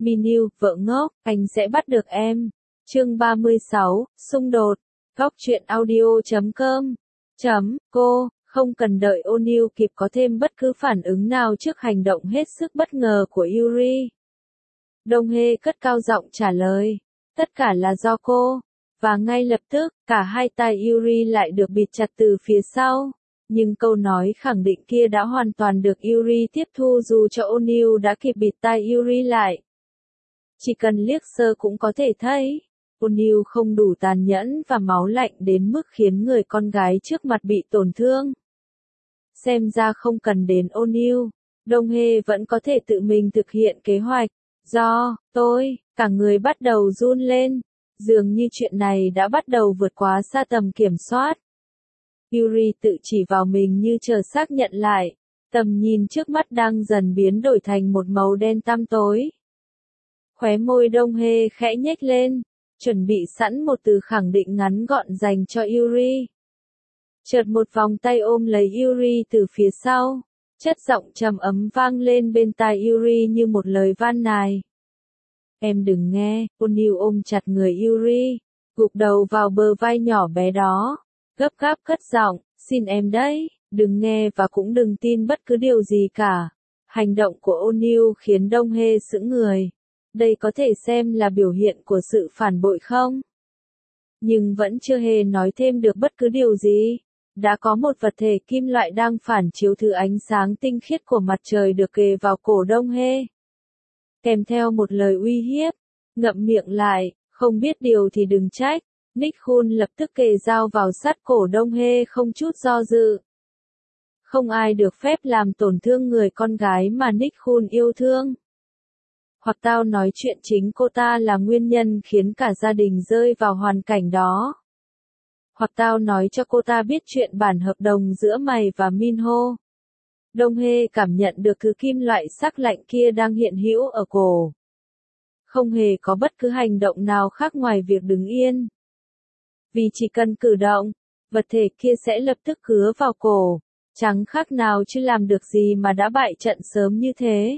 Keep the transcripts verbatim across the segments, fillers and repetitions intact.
Minyu, vợ ngốc, anh sẽ bắt được em. Chương ba mươi sáu, xung đột. Góc truyện audio chấm com. Chấm, cô, không cần đợi O'Neil kịp có thêm bất cứ phản ứng nào trước hành động hết sức bất ngờ của Yuri. Dong-hye cất cao giọng trả lời. Tất cả là do cô. Và ngay lập tức, cả hai tai Yuri lại được bịt chặt từ phía sau. Nhưng câu nói khẳng định kia đã hoàn toàn được Yuri tiếp thu dù cho O'Neil đã kịp bịt tai Yuri lại. Chỉ cần liếc sơ cũng có thể thấy, O'Neil không đủ tàn nhẫn và máu lạnh đến mức khiến người con gái trước mặt bị tổn thương. Xem ra không cần đến O'Neil, Dong-hye vẫn có thể tự mình thực hiện kế hoạch. Do, tôi, cả người bắt đầu run lên, dường như chuyện này đã bắt đầu vượt quá xa tầm kiểm soát. Yuri tự chỉ vào mình như chờ xác nhận lại, tầm nhìn trước mắt đang dần biến đổi thành một màu đen tăm tối. Khóe môi Dong-hye khẽ nhếch lên, chuẩn bị sẵn một từ khẳng định ngắn gọn dành cho Yuri. Chợt một vòng tay ôm lấy Yuri từ phía sau, chất giọng trầm ấm vang lên bên tai Yuri như một lời van nài. Em đừng nghe, O'Neil ôm chặt người Yuri, gục đầu vào bờ vai nhỏ bé đó, gấp gáp cất giọng, xin em đấy, đừng nghe và cũng đừng tin bất cứ điều gì cả. Hành động của O'Neil khiến Dong-hye sững người. Đây có thể xem là biểu hiện của sự phản bội không? Nhưng vẫn chưa hề nói thêm được bất cứ điều gì. Đã có một vật thể kim loại đang phản chiếu thứ ánh sáng tinh khiết của mặt trời được kề vào cổ Dong-hye. Kèm theo một lời uy hiếp, ngậm miệng lại, không biết điều thì đừng trách. Nick-khun lập tức kề dao vào sát cổ Dong-hye không chút do dự. Không ai được phép làm tổn thương người con gái mà Nick-khun yêu thương. Hoặc tao nói chuyện chính cô ta là nguyên nhân khiến cả gia đình rơi vào hoàn cảnh đó. Hoặc tao nói cho cô ta biết chuyện bản hợp đồng giữa mày và Minho. Dong-hye cảm nhận được thứ kim loại sắc lạnh kia đang hiện hữu ở cổ. Không hề có bất cứ hành động nào khác ngoài việc đứng yên. Vì chỉ cần cử động, vật thể kia sẽ lập tức cứa vào cổ, chẳng khác nào chứ làm được gì mà đã bại trận sớm như thế.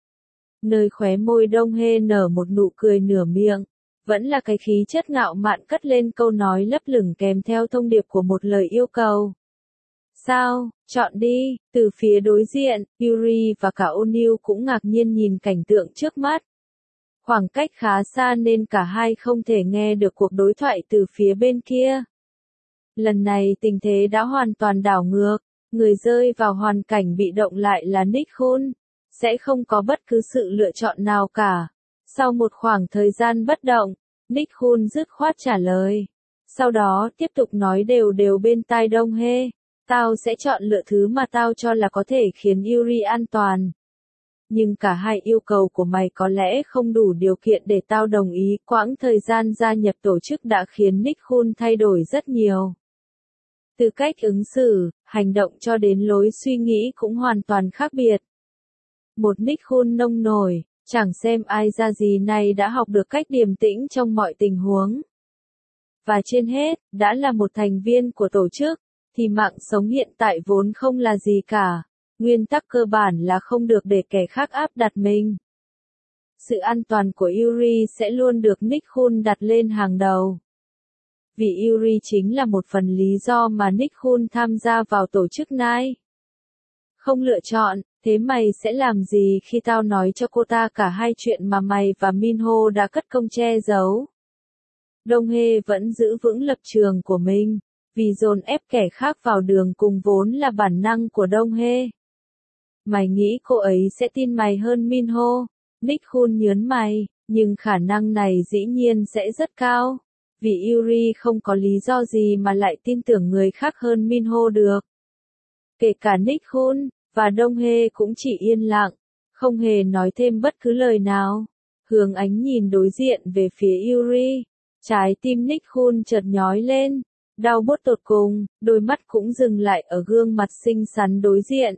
Nơi khóe môi Dong-hye nở một nụ cười nửa miệng, vẫn là cái khí chất ngạo mạn cất lên câu nói lấp lửng kèm theo thông điệp của một lời yêu cầu. Sao, chọn đi, từ phía đối diện, Yuri và cả O'Neil cũng ngạc nhiên nhìn cảnh tượng trước mắt. Khoảng cách khá xa nên cả hai không thể nghe được cuộc đối thoại từ phía bên kia. Lần này tình thế đã hoàn toàn đảo ngược, người rơi vào hoàn cảnh bị động lại là Nick-khun. Sẽ không có bất cứ sự lựa chọn nào cả. Sau một khoảng thời gian bất động, Nick-khun dứt khoát trả lời. Sau đó tiếp tục nói đều đều bên tai Dong-hye. Tao sẽ chọn lựa thứ mà tao cho là có thể khiến Yuri an toàn. Nhưng cả hai yêu cầu của mày có lẽ không đủ điều kiện để tao đồng ý. Quãng thời gian gia nhập tổ chức đã khiến Nick-khun thay đổi rất nhiều. Từ cách ứng xử, hành động cho đến lối suy nghĩ cũng hoàn toàn khác biệt. Một Nick-khun nông nổi, chẳng xem ai ra gì này đã học được cách điềm tĩnh trong mọi tình huống. Và trên hết, đã là một thành viên của tổ chức, thì mạng sống hiện tại vốn không là gì cả. Nguyên tắc cơ bản là không được để kẻ khác áp đặt mình. Sự an toàn của Yuri sẽ luôn được Nick-khun đặt lên hàng đầu. Vì Yuri chính là một phần lý do mà Nick-khun tham gia vào tổ chức này. Không lựa chọn, thế mày sẽ làm gì khi tao nói cho cô ta cả hai chuyện mà mày và Minho đã cất công che giấu? Dong-hye vẫn giữ vững lập trường của mình, vì dồn ép kẻ khác vào đường cùng vốn là bản năng của Dong-hye. Mày nghĩ cô ấy sẽ tin mày hơn Minho? Nick-khun nhớn mày, nhưng khả năng này dĩ nhiên sẽ rất cao, vì Yuri không có lý do gì mà lại tin tưởng người khác hơn Minho được. Kể cả Nick-khun và Dong-hye cũng chỉ yên lặng, không hề nói thêm bất cứ lời nào. Hướng ánh nhìn đối diện về phía Yuri, trái tim Nick-khun chợt nhói lên, đau buốt tột cùng, đôi mắt cũng dừng lại ở gương mặt xinh xắn đối diện.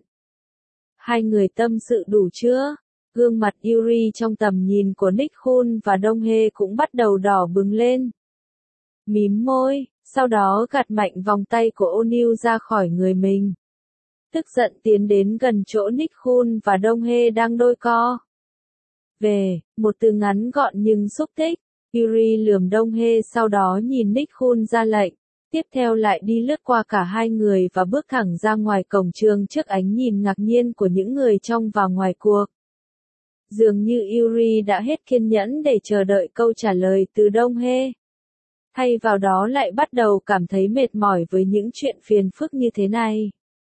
Hai người tâm sự đủ chưa? Gương mặt Yuri trong tầm nhìn của Nick-khun và Dong-hye cũng bắt đầu đỏ bừng lên. Mím môi, sau đó gạt mạnh vòng tay của O'Neil ra khỏi người mình. Tức giận tiến đến gần chỗ Nick-khun và Dong-hye đang đôi co. Về, một từ ngắn gọn nhưng xúc tích. Yuri lườm Đông Hê sau đó nhìn Nick Khun ra lệnh. Tiếp theo lại đi lướt qua cả hai người và bước thẳng ra ngoài cổng trường trước ánh nhìn ngạc nhiên của những người trong và ngoài cuộc. Dường như Yuri đã hết kiên nhẫn để chờ đợi câu trả lời từ Đông Hê. Thay vào đó lại bắt đầu cảm thấy mệt mỏi với những chuyện phiền phức như thế này.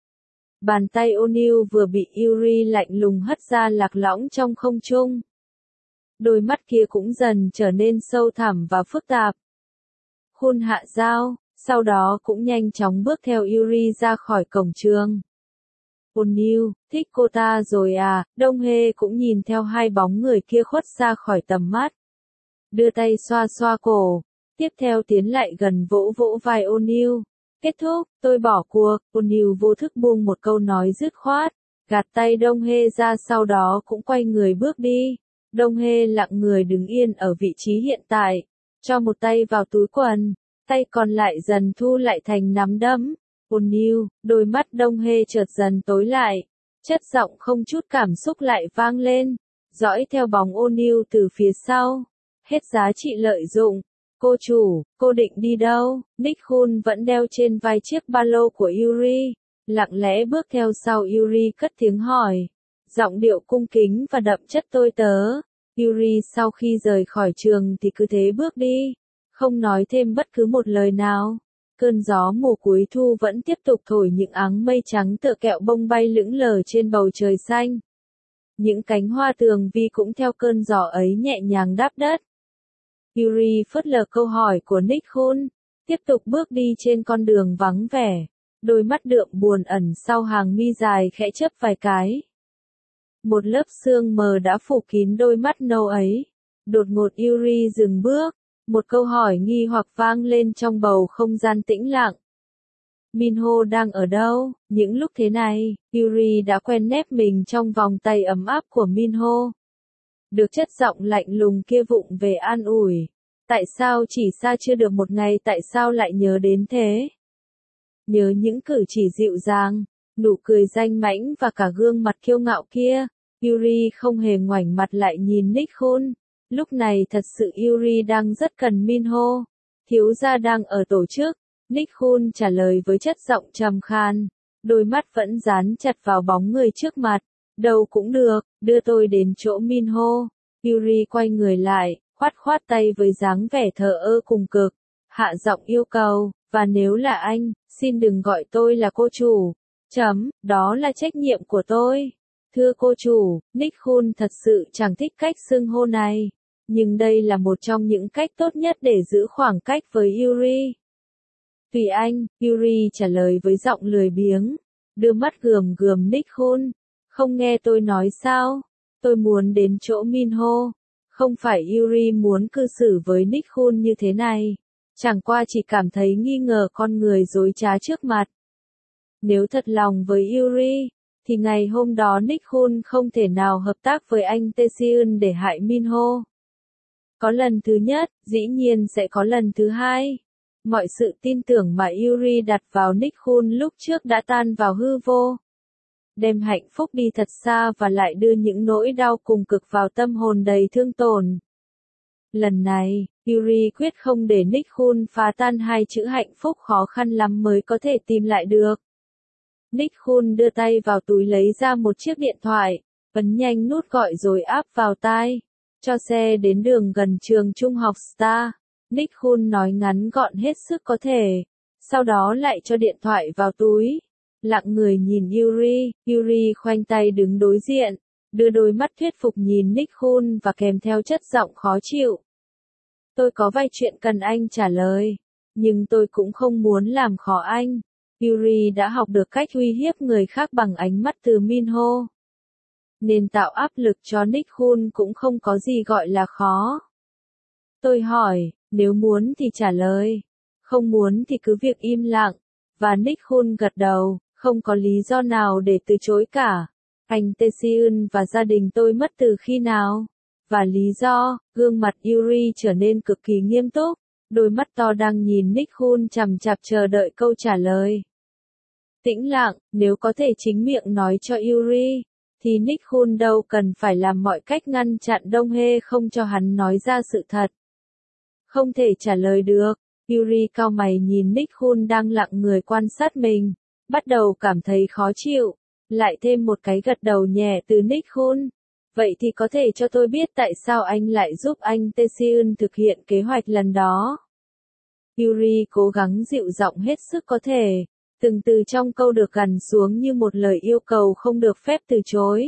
Bàn tay O'Neil vừa bị Yuri lạnh lùng hất ra lạc lõng trong không trung. Đôi mắt kia cũng dần trở nên sâu thẳm và phức tạp. Khun hạ dao, sau đó cũng nhanh chóng bước theo Yuri ra khỏi cổng trường. O'Neil, thích cô ta rồi à, Đông Hê cũng nhìn theo hai bóng người kia khuất ra khỏi tầm mắt. Đưa tay xoa xoa cổ, tiếp theo tiến lại gần vỗ vỗ vai O'Neil. Kết thúc, tôi bỏ cuộc, O'Neil vô thức buông một câu nói dứt khoát, gạt tay Đông Hê ra sau đó cũng quay người bước đi. Đông Hê lặng người đứng yên ở vị trí hiện tại, cho một tay vào túi quần, tay còn lại dần thu lại thành nắm đấm. O'Neil, đôi mắt Đông Hê chợt dần tối lại, chất giọng không chút cảm xúc lại vang lên, dõi theo bóng O'Neil từ phía sau. Hết giá trị lợi dụng. Cô chủ, cô định đi đâu? Nick Khun vẫn đeo trên vai chiếc ba lô của Yuri, lặng lẽ bước theo sau Yuri cất tiếng hỏi. Giọng điệu cung kính và đậm chất tôi tớ. Yuri sau khi rời khỏi trường thì cứ thế bước đi, không nói thêm bất cứ một lời nào. Cơn gió mùa cuối thu vẫn tiếp tục thổi những áng mây trắng tựa kẹo bông bay lững lờ trên bầu trời xanh. Những cánh hoa tường vi cũng theo cơn gió ấy nhẹ nhàng đáp đất. Yuri phớt lờ câu hỏi của Nick Khun, tiếp tục bước đi trên con đường vắng vẻ, đôi mắt đượm buồn ẩn sau hàng mi dài khẽ chớp vài cái. Một lớp sương mờ đã phủ kín đôi mắt nâu ấy. Đột ngột Yuri dừng bước, một câu hỏi nghi hoặc vang lên trong bầu không gian tĩnh lặng. Minho đang ở đâu? Những lúc thế này, Yuri đã quen nép mình trong vòng tay ấm áp của Minho. Được chất giọng lạnh lùng kia vụng về an ủi. Tại sao chỉ xa chưa được một ngày tại sao lại nhớ đến thế? Nhớ những cử chỉ dịu dàng, nụ cười danh mãnh và cả gương mặt kiêu ngạo kia. Yuri không hề ngoảnh mặt lại nhìn Nick Khun. Lúc này thật sự Yuri đang rất cần Minho. Thiếu gia đang ở tổ chức. Nick Khun trả lời với chất giọng trầm khan. Đôi mắt vẫn dán chặt vào bóng người trước mặt. Đâu cũng được, đưa tôi đến chỗ Minho. Yuri quay người lại, khoát khoát tay với dáng vẻ thờ ơ cùng cực. Hạ giọng yêu cầu, và nếu là anh, xin đừng gọi tôi là cô chủ. Chấm, đó là trách nhiệm của tôi. Thưa cô chủ, Nick Khun thật sự chẳng thích cách xưng hô này. Nhưng đây là một trong những cách tốt nhất để giữ khoảng cách với Yuri. Tùy anh, Yuri trả lời với giọng lười biếng. Đưa mắt gườm gườm Nick Khun. Không nghe tôi nói sao? Tôi muốn đến chỗ Minho. Không phải Yuri muốn cư xử với Nick Khun như thế này. Chẳng qua chỉ cảm thấy nghi ngờ con người dối trá trước mặt. Nếu thật lòng với Yuri, thì ngày hôm đó Nick Khun không thể nào hợp tác với anh Taeseun để hại Minho. Có lần thứ nhất, dĩ nhiên sẽ có lần thứ hai. Mọi sự tin tưởng mà Yuri đặt vào Nick Khun lúc trước đã tan vào hư vô. Đem hạnh phúc đi thật xa và lại đưa những nỗi đau cùng cực vào tâm hồn đầy thương tổn. Lần này, Yuri quyết không để Nick Khun phá tan hai chữ hạnh phúc khó khăn lắm mới có thể tìm lại được. Nick Khun đưa tay vào túi lấy ra một chiếc điện thoại, ấn nhanh nút gọi rồi áp vào tai. Cho xe đến đường gần trường trung học Star. Nick Khun nói ngắn gọn hết sức có thể. Sau đó lại cho điện thoại vào túi. Lặng người nhìn Yuri, Yuri khoanh tay đứng đối diện, đưa đôi mắt thuyết phục nhìn Nick Khun và kèm theo chất giọng khó chịu. Tôi có vài chuyện cần anh trả lời, nhưng tôi cũng không muốn làm khó anh. Yuri đã học được cách uy hiếp người khác bằng ánh mắt từ Minho. Nên tạo áp lực cho Nick Khun cũng không có gì gọi là khó. Tôi hỏi, nếu muốn thì trả lời, không muốn thì cứ việc im lặng. Và Nick Khun gật đầu, không có lý do nào để từ chối cả. Anh Taeseun và gia đình tôi mất từ khi nào? Và lý do, gương mặt Yuri trở nên cực kỳ nghiêm túc, đôi mắt to đang nhìn Nick Khun chằm chằm chờ đợi câu trả lời. Tĩnh lặng, nếu có thể chính miệng nói cho Yuri. thì Nick Khun đâu cần phải làm mọi cách ngăn chặn Dong Hae không cho hắn nói ra sự thật. Không thể trả lời được, Yuri cau mày nhìn Nick Khun đang lặng người quan sát mình, bắt đầu cảm thấy khó chịu, lại thêm một cái gật đầu nhẹ từ Nick Khun. Vậy thì có thể cho tôi biết tại sao anh lại giúp anh Tae-seun thực hiện kế hoạch lần đó? Yuri cố gắng dịu giọng hết sức có thể, từng từ trong câu được gằn xuống như một lời yêu cầu không được phép từ chối.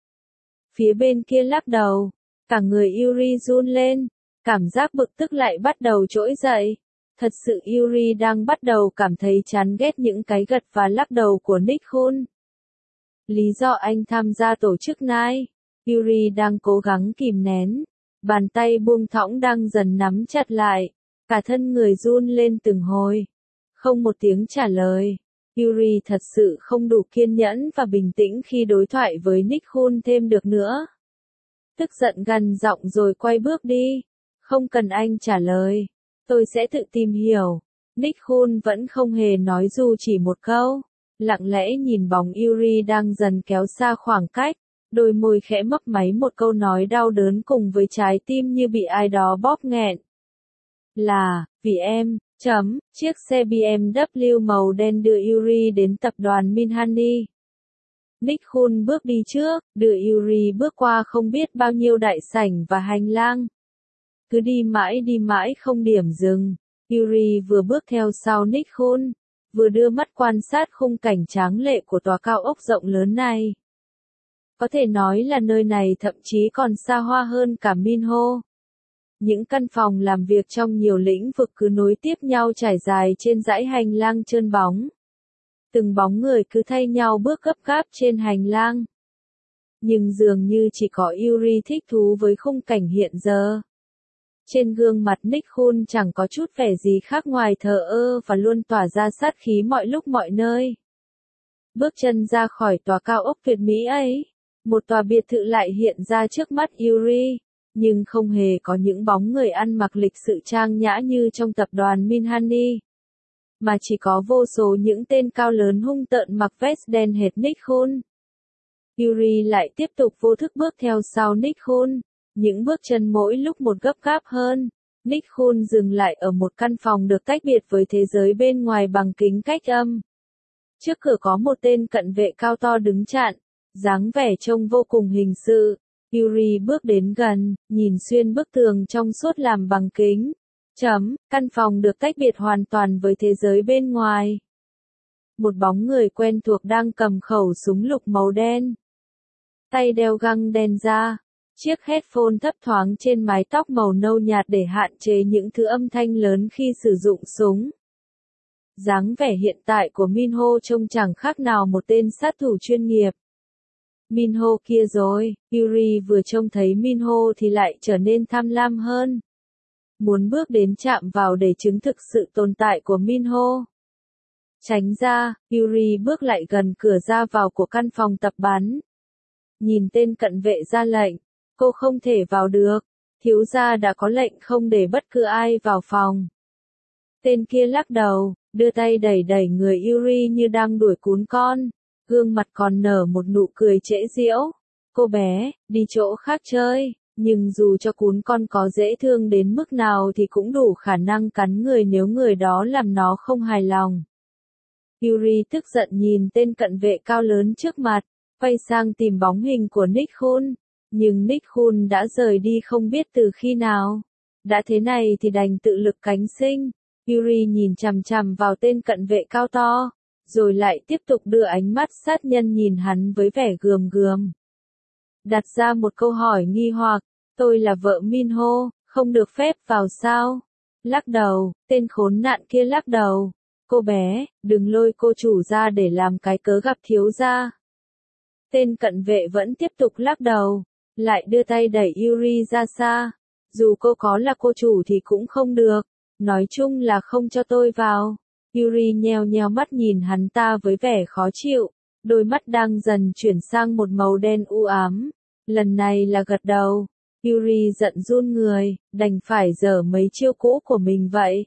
Phía bên kia lắc đầu, cả người Yuri run lên, cảm giác bực tức lại bắt đầu trỗi dậy. Thật sự Yuri đang bắt đầu cảm thấy chán ghét những cái gật và lắc đầu của Nick Khun. Lý do anh tham gia tổ chức này, Yuri đang cố gắng kìm nén, bàn tay buông thõng đang dần nắm chặt lại, cả thân người run lên từng hồi. Không một tiếng trả lời, Yuri thật sự không đủ kiên nhẫn và bình tĩnh khi đối thoại với Nick Khun thêm được nữa. Tức giận gằn giọng rồi quay bước đi, không cần anh trả lời, tôi sẽ tự tìm hiểu. Nick Khun vẫn không hề nói dù chỉ một câu, lặng lẽ nhìn bóng Yuri đang dần kéo xa khoảng cách, đôi môi khẽ mấp máy một câu nói đau đớn cùng với trái tim như bị ai đó bóp nghẹn. Là, vì em, chấm, chiếc xe bê em vê màu đen đưa Yuri đến tập đoàn Minhani. Nick Khun bước đi trước, đưa Yuri bước qua không biết bao nhiêu đại sảnh và hành lang. Cứ đi mãi đi mãi không điểm dừng, Yuri vừa bước theo sau Nick Khun, vừa đưa mắt quan sát khung cảnh tráng lệ của tòa cao ốc rộng lớn này. Có thể nói là nơi này thậm chí còn xa hoa hơn cả Minho. Những căn phòng làm việc trong nhiều lĩnh vực cứ nối tiếp nhau trải dài trên dãy hành lang trơn bóng. Từng bóng người cứ thay nhau bước gấp gáp trên hành lang. Nhưng dường như chỉ có Yuri thích thú với khung cảnh hiện giờ. Trên gương mặt Nick Khun chẳng có chút vẻ gì khác ngoài thờ ơ và luôn tỏa ra sát khí mọi lúc mọi nơi. Bước chân ra khỏi tòa cao ốc tuyệt mỹ ấy, một tòa biệt thự lại hiện ra trước mắt Yuri, nhưng không hề có những bóng người ăn mặc lịch sự trang nhã như trong tập đoàn Minhani, mà chỉ có vô số những tên cao lớn hung tợn mặc vest đen hệt Nick Khun. Yuri lại tiếp tục vô thức bước theo sau Nick Khun, những bước chân mỗi lúc một gấp gáp hơn. Nick Khun dừng lại ở một căn phòng được tách biệt với thế giới bên ngoài bằng kính cách âm. Trước cửa có một tên cận vệ cao to đứng chặn, dáng vẻ trông vô cùng hình sự. Yuri bước đến gần, nhìn xuyên bức tường trong suốt làm bằng kính. Chấm, căn phòng được tách biệt hoàn toàn với thế giới bên ngoài. Một bóng người quen thuộc đang cầm khẩu súng lục màu đen. Tay đeo găng đen da. Chiếc headphone thấp thoáng trên mái tóc màu nâu nhạt để hạn chế những thứ âm thanh lớn khi sử dụng súng. Dáng vẻ hiện tại của Minho trông chẳng khác nào một tên sát thủ chuyên nghiệp. Minho kia rồi, Yuri vừa trông thấy Minho thì lại trở nên tham lam hơn. Muốn bước đến chạm vào để chứng thực sự tồn tại của Minho. Tránh ra, Yuri bước lại gần cửa ra vào của căn phòng tập bắn. Nhìn tên cận vệ ra lệnh, cô không thể vào được, thiếu gia đã có lệnh không để bất cứ ai vào phòng. Tên kia lắc đầu, đưa tay đẩy đẩy người Yuri như đang đuổi cún con, gương mặt còn nở một nụ cười trễ giễu. Cô bé, đi chỗ khác chơi, nhưng dù cho cún con có dễ thương đến mức nào thì cũng đủ khả năng cắn người nếu người đó làm nó không hài lòng. Yuri tức giận nhìn tên cận vệ cao lớn trước mặt, quay sang tìm bóng hình của Nick Khun, nhưng Nick Khun đã rời đi không biết từ khi nào. Đã thế này thì đành tự lực cánh sinh. Yuri nhìn chằm chằm vào tên cận vệ cao to, rồi lại tiếp tục đưa ánh mắt sát nhân nhìn hắn với vẻ gườm gườm. Đặt ra một câu hỏi nghi hoặc, tôi là vợ Minho, không được phép vào sao? Lắc đầu, tên khốn nạn kia lắc đầu. Cô bé, đừng lôi cô chủ ra để làm cái cớ gặp thiếu gia. Tên cận vệ vẫn tiếp tục lắc đầu, lại đưa tay đẩy Yuri ra xa. Dù cô có là cô chủ thì cũng không được, nói chung là không cho tôi vào. Yuri nheo nheo mắt nhìn hắn ta với vẻ khó chịu, đôi mắt đang dần chuyển sang một màu đen u ám. Lần này là gật đầu. Yuri giận run người, đành phải giở mấy chiêu cũ của mình vậy.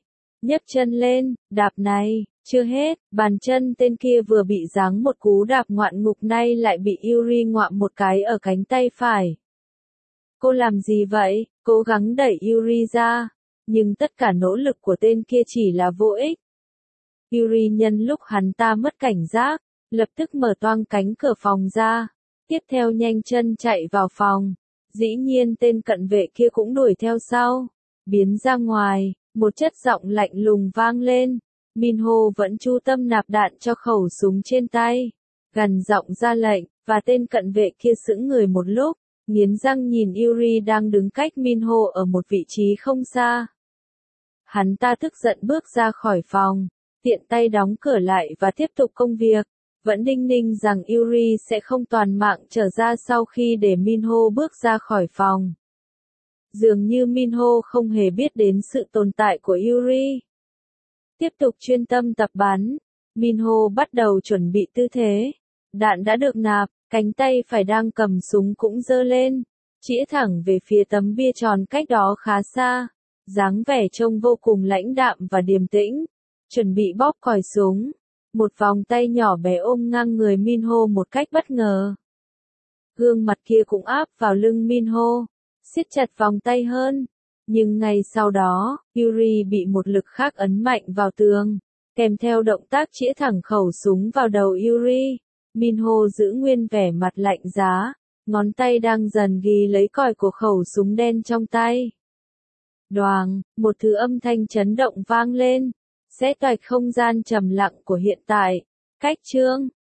nhấc chân lên, đạp này, chưa hết, bàn chân tên kia vừa bị giáng một cú đạp ngoạn mục nay lại bị Yuri ngoạm một cái ở cánh tay phải. Cô làm gì vậy? Cố gắng đẩy Yuri ra, nhưng tất cả nỗ lực của tên kia chỉ là vô ích. Yuri nhân lúc hắn ta mất cảnh giác, lập tức mở toang cánh cửa phòng ra, tiếp theo nhanh chân chạy vào phòng. Dĩ nhiên tên cận vệ kia cũng đuổi theo sau, biến ra ngoài, một chất giọng lạnh lùng vang lên. Minho vẫn chú tâm nạp đạn cho khẩu súng trên tay, gằn giọng ra lệnh, và tên cận vệ kia sững người một lúc, nghiến răng nhìn Yuri đang đứng cách Minho ở một vị trí không xa. Hắn ta tức giận bước ra khỏi phòng, tiện tay đóng cửa lại và tiếp tục công việc, vẫn đinh ninh rằng Yuri sẽ không toàn mạng trở ra sau khi để Minho bước ra khỏi phòng. Dường như Minho không hề biết đến sự tồn tại của Yuri. Tiếp tục chuyên tâm tập bắn, Minho bắt đầu chuẩn bị tư thế. Đạn đã được nạp, cánh tay phải đang cầm súng cũng giơ lên, chĩa thẳng về phía tấm bia tròn cách đó khá xa. Dáng vẻ trông vô cùng lãnh đạm và điềm tĩnh, chuẩn bị bóp còi súng. Một vòng tay nhỏ bé ôm ngang người Minho một cách bất ngờ. Gương mặt kia cũng áp vào lưng Minho, siết chặt vòng tay hơn. Nhưng ngay sau đó, Yuri bị một lực khác ấn mạnh vào tường, kèm theo động tác chĩa thẳng khẩu súng vào đầu Yuri. Minho giữ nguyên vẻ mặt lạnh giá, ngón tay đang dần ghi lấy còi của khẩu súng đen trong tay. Đoàng, một thứ âm thanh chấn động vang lên, xé toạch không gian trầm lặng của hiện tại. Cách chương